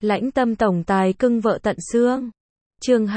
Lãnh tâm tổng tài cưng vợ tận xương. Chương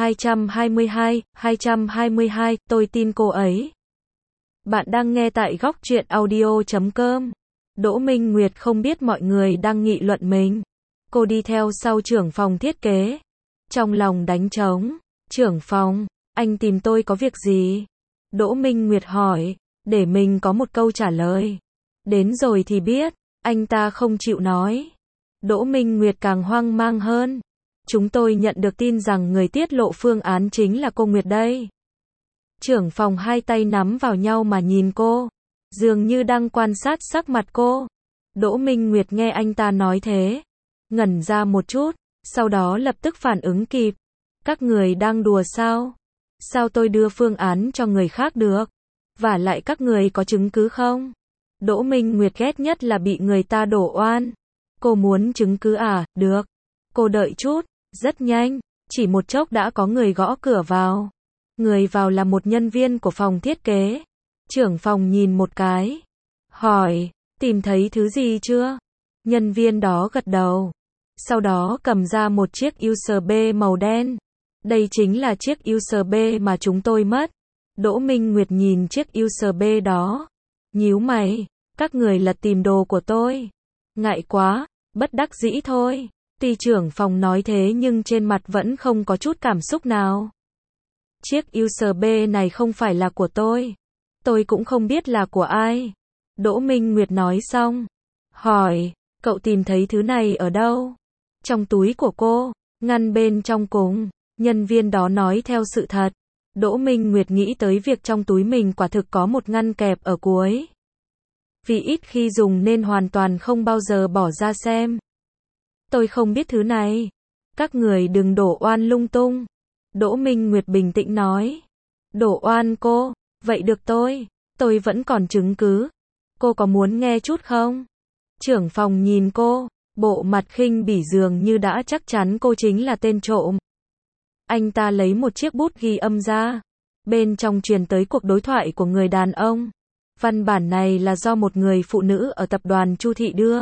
222, tôi tin cô ấy. Bạn đang nghe tại góc truyện audio.com. Đỗ Minh Nguyệt không biết mọi người đang nghị luận mình. Cô đi theo sau trưởng phòng thiết kế. Trong lòng đánh trống. Trưởng phòng, anh tìm tôi có việc gì? Đỗ Minh Nguyệt hỏi, để mình có một câu trả lời. Đến rồi thì biết, anh ta không chịu nói. Đỗ Minh Nguyệt càng hoang mang hơn. Chúng tôi nhận được tin rằng người tiết lộ phương án chính là cô Nguyệt đây. Trưởng phòng hai tay nắm vào nhau mà nhìn cô, dường như đang quan sát sắc mặt cô. Đỗ Minh Nguyệt nghe anh ta nói thế, ngẩn ra một chút, sau đó lập tức phản ứng kịp. Các người đang đùa sao? Sao tôi đưa phương án cho người khác được? Vả lại các người có chứng cứ không? Đỗ Minh Nguyệt ghét nhất là bị người ta đổ oan. Cô muốn chứng cứ à? Được. Cô đợi chút. Rất nhanh, chỉ một chốc đã có người gõ cửa vào. Người vào là một nhân viên của phòng thiết kế. Trưởng phòng nhìn một cái, hỏi, tìm thấy thứ gì chưa? Nhân viên đó gật đầu. Sau đó cầm ra một chiếc USB màu đen. Đây chính là chiếc USB mà chúng tôi mất. Đỗ Minh Nguyệt nhìn chiếc USB đó, nhíu mày, các người lật tìm đồ của tôi. Ngại quá, bất đắc dĩ thôi. Ty trưởng phòng nói thế nhưng trên mặt vẫn không có chút cảm xúc nào. Chiếc USB này không phải là của tôi. Tôi cũng không biết là của ai. Đỗ Minh Nguyệt nói xong, hỏi, cậu tìm thấy thứ này ở đâu? Trong túi của cô, ngăn bên trong cùng. Nhân viên đó nói theo sự thật. Đỗ Minh Nguyệt nghĩ tới việc trong túi mình quả thực có một ngăn kẹp ở cuối. Vì ít khi dùng nên hoàn toàn không bao giờ bỏ ra xem. Tôi không biết thứ này. Các người đừng đổ oan lung tung. Đỗ Minh Nguyệt bình tĩnh nói. Đổ oan cô? Vậy được tôi vẫn còn chứng cứ. Cô có muốn nghe chút không? Trưởng phòng nhìn cô, bộ mặt khinh bỉ dường như đã chắc chắn cô chính là tên trộm. Anh ta lấy một chiếc bút ghi âm ra. Bên trong truyền tới cuộc đối thoại của người đàn ông. Văn bản này là do một người phụ nữ ở tập đoàn Chu Thị đưa.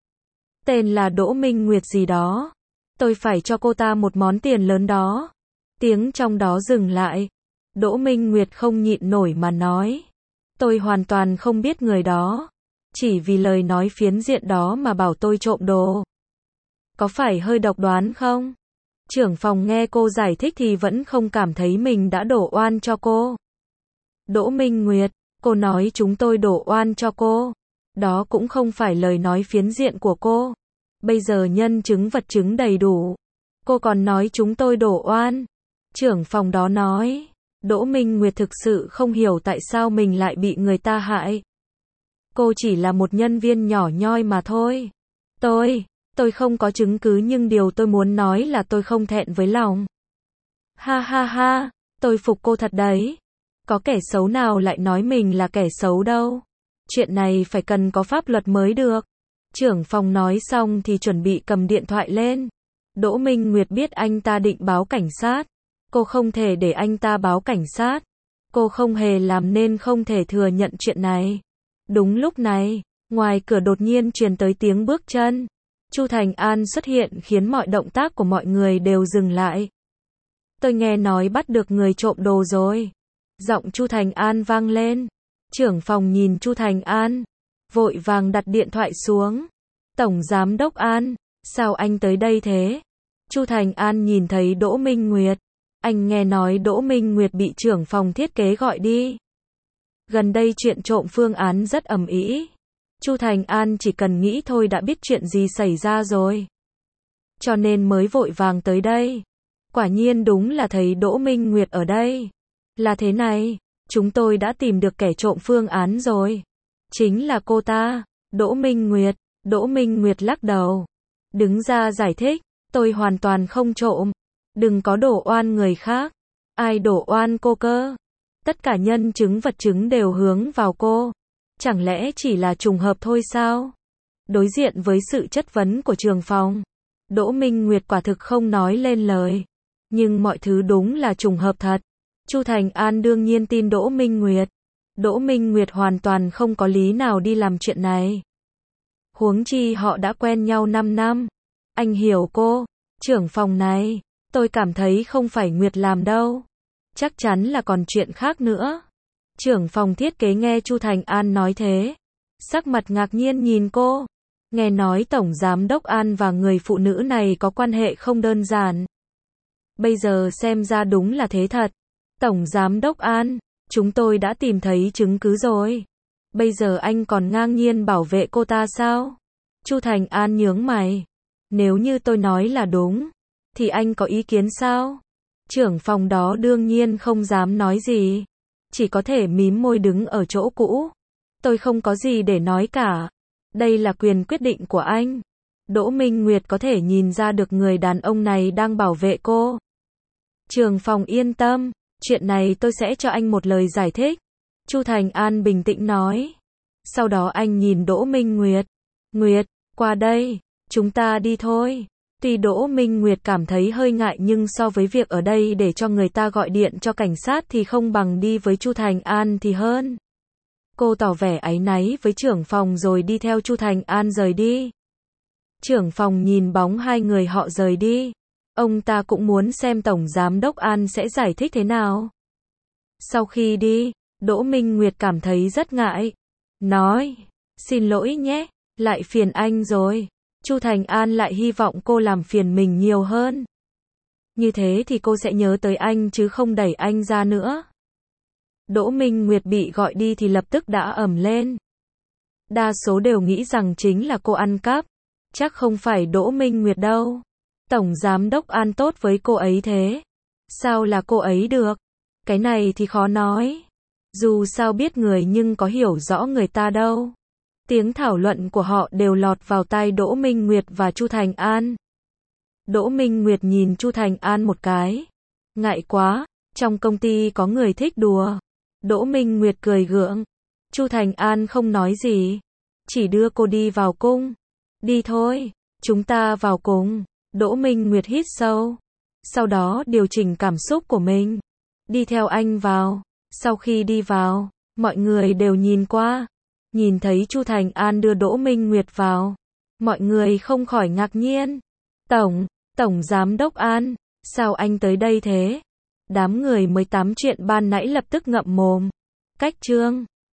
Tên là Đỗ Minh Nguyệt gì đó. Tôi phải cho cô ta một món tiền lớn đó. Tiếng trong đó dừng lại. Đỗ Minh Nguyệt không nhịn nổi mà nói. Tôi hoàn toàn không biết người đó. Chỉ vì lời nói phiến diện đó mà bảo tôi trộm đồ. Có phải hơi độc đoán không? Trưởng phòng nghe cô giải thích thì vẫn không cảm thấy mình đã đổ oan cho cô. Đỗ Minh Nguyệt, cô nói chúng tôi đổ oan cho cô. Đó cũng không phải lời nói phiến diện của cô. Bây giờ nhân chứng vật chứng đầy đủ. Cô còn nói chúng tôi đổ oan. Trưởng phòng đó nói. Đỗ Minh Nguyệt thực sự không hiểu tại sao mình lại bị người ta hại. Cô chỉ là một nhân viên nhỏ nhoi mà thôi. Tôi không có chứng cứ nhưng điều tôi muốn nói là tôi không thẹn với lòng. Ha ha ha, tôi phục cô thật đấy. Có kẻ xấu nào lại nói mình là kẻ xấu đâu. Chuyện này phải cần có pháp luật mới được. Trưởng phòng nói xong thì chuẩn bị cầm điện thoại lên. Đỗ Minh Nguyệt biết anh ta định báo cảnh sát. Cô không thể để anh ta báo cảnh sát. Cô không hề làm nên không thể thừa nhận chuyện này. Đúng lúc này, ngoài cửa đột nhiên truyền tới tiếng bước chân. Chu Thành An xuất hiện khiến mọi động tác của mọi người đều dừng lại. Tôi nghe nói bắt được người trộm đồ rồi. Giọng Chu Thành An vang lên. Trưởng phòng nhìn Chu Thành An, vội vàng đặt điện thoại xuống. Tổng giám đốc An, sao anh tới đây thế? Chu Thành An nhìn thấy Đỗ Minh Nguyệt. Anh nghe nói Đỗ Minh Nguyệt bị trưởng phòng thiết kế gọi đi. Gần đây chuyện trộm phương án rất ầm ĩ. Chu Thành An chỉ cần nghĩ thôi đã biết chuyện gì xảy ra rồi. Cho nên mới vội vàng tới đây. Quả nhiên đúng là thấy Đỗ Minh Nguyệt ở đây. Là thế này, chúng tôi đã tìm được kẻ trộm phương án rồi. Chính là cô ta, Đỗ Minh Nguyệt. Đỗ Minh Nguyệt lắc đầu. Đứng ra giải thích, tôi hoàn toàn không trộm. Đừng có đổ oan người khác. Ai đổ oan cô cơ? Tất cả nhân chứng vật chứng đều hướng vào cô. Chẳng lẽ chỉ là trùng hợp thôi sao? Đối diện với sự chất vấn của trưởng phòng, Đỗ Minh Nguyệt quả thực không nói lên lời. Nhưng mọi thứ đúng là trùng hợp thật. Chu Thành An đương nhiên tin Đỗ Minh Nguyệt. Đỗ Minh Nguyệt hoàn toàn không có lý nào đi làm chuyện này. Huống chi họ đã quen nhau 5 năm. Anh hiểu cô, Trưởng phòng này, tôi cảm thấy không phải Nguyệt làm đâu. Chắc chắn là còn chuyện khác nữa. Trưởng phòng thiết kế nghe Chu Thành An nói thế, sắc mặt ngạc nhiên nhìn cô. Nghe nói Tổng Giám đốc An và người phụ nữ này có quan hệ không đơn giản. Bây giờ xem ra đúng là thế thật. Tổng Giám đốc An, chúng tôi đã tìm thấy chứng cứ rồi. Bây giờ anh còn ngang nhiên bảo vệ cô ta sao? Chu Thành An nhướng mày. Nếu như tôi nói là đúng, thì anh có ý kiến sao? Trưởng phòng đó đương nhiên không dám nói gì. Chỉ có thể mím môi đứng ở chỗ cũ. Tôi không có gì để nói cả. Đây là quyền quyết định của anh. Đỗ Minh Nguyệt có thể nhìn ra được người đàn ông này đang bảo vệ cô. Trưởng phòng yên tâm, chuyện này tôi sẽ cho anh một lời giải thích. Chu Thành An bình tĩnh nói. Sau đó anh nhìn Đỗ Minh Nguyệt. Nguyệt, qua đây, chúng ta đi thôi. Tuy Đỗ Minh Nguyệt cảm thấy hơi ngại nhưng so với việc ở đây để cho người ta gọi điện cho cảnh sát thì không bằng đi với Chu Thành An thì hơn. Cô tỏ vẻ áy náy với trưởng phòng rồi đi theo Chu Thành An rời đi. Trưởng phòng nhìn bóng hai người họ rời đi. Ông ta cũng muốn xem Tổng Giám đốc An sẽ giải thích thế nào. Sau khi đi, Đỗ Minh Nguyệt cảm thấy rất ngại. Nói, xin lỗi nhé, lại phiền anh rồi. Chu Thành An lại hy vọng cô làm phiền mình nhiều hơn. Như thế thì cô sẽ nhớ tới anh chứ không đẩy anh ra nữa. Đỗ Minh Nguyệt bị gọi đi thì lập tức đã ầm lên. Đa số đều nghĩ rằng chính là cô ăn cắp. Chắc không phải Đỗ Minh Nguyệt đâu. Tổng Giám đốc An tốt với cô ấy thế. Sao là cô ấy được? Cái này thì khó nói. Dù sao biết người nhưng có hiểu rõ người ta đâu. Tiếng thảo luận của họ đều lọt vào tai Đỗ Minh Nguyệt và Chu Thành An. Đỗ Minh Nguyệt nhìn Chu Thành An một cái. Ngại quá, trong công ty có người thích đùa. Đỗ Minh Nguyệt cười gượng. Chu Thành An không nói gì. Chỉ đưa cô đi vào cung. Đi thôi, chúng ta vào cùng. Đỗ Minh Nguyệt hít sâu. Sau đó điều chỉnh cảm xúc của mình. Đi theo anh vào. Sau khi đi vào, mọi người đều nhìn qua. Nhìn thấy Chu Thành An đưa Đỗ Minh Nguyệt vào. Mọi người không khỏi ngạc nhiên. Tổng Giám đốc An, sao anh tới đây thế? Đám người mới tám chuyện ban nãy lập tức ngậm mồm. Cách chương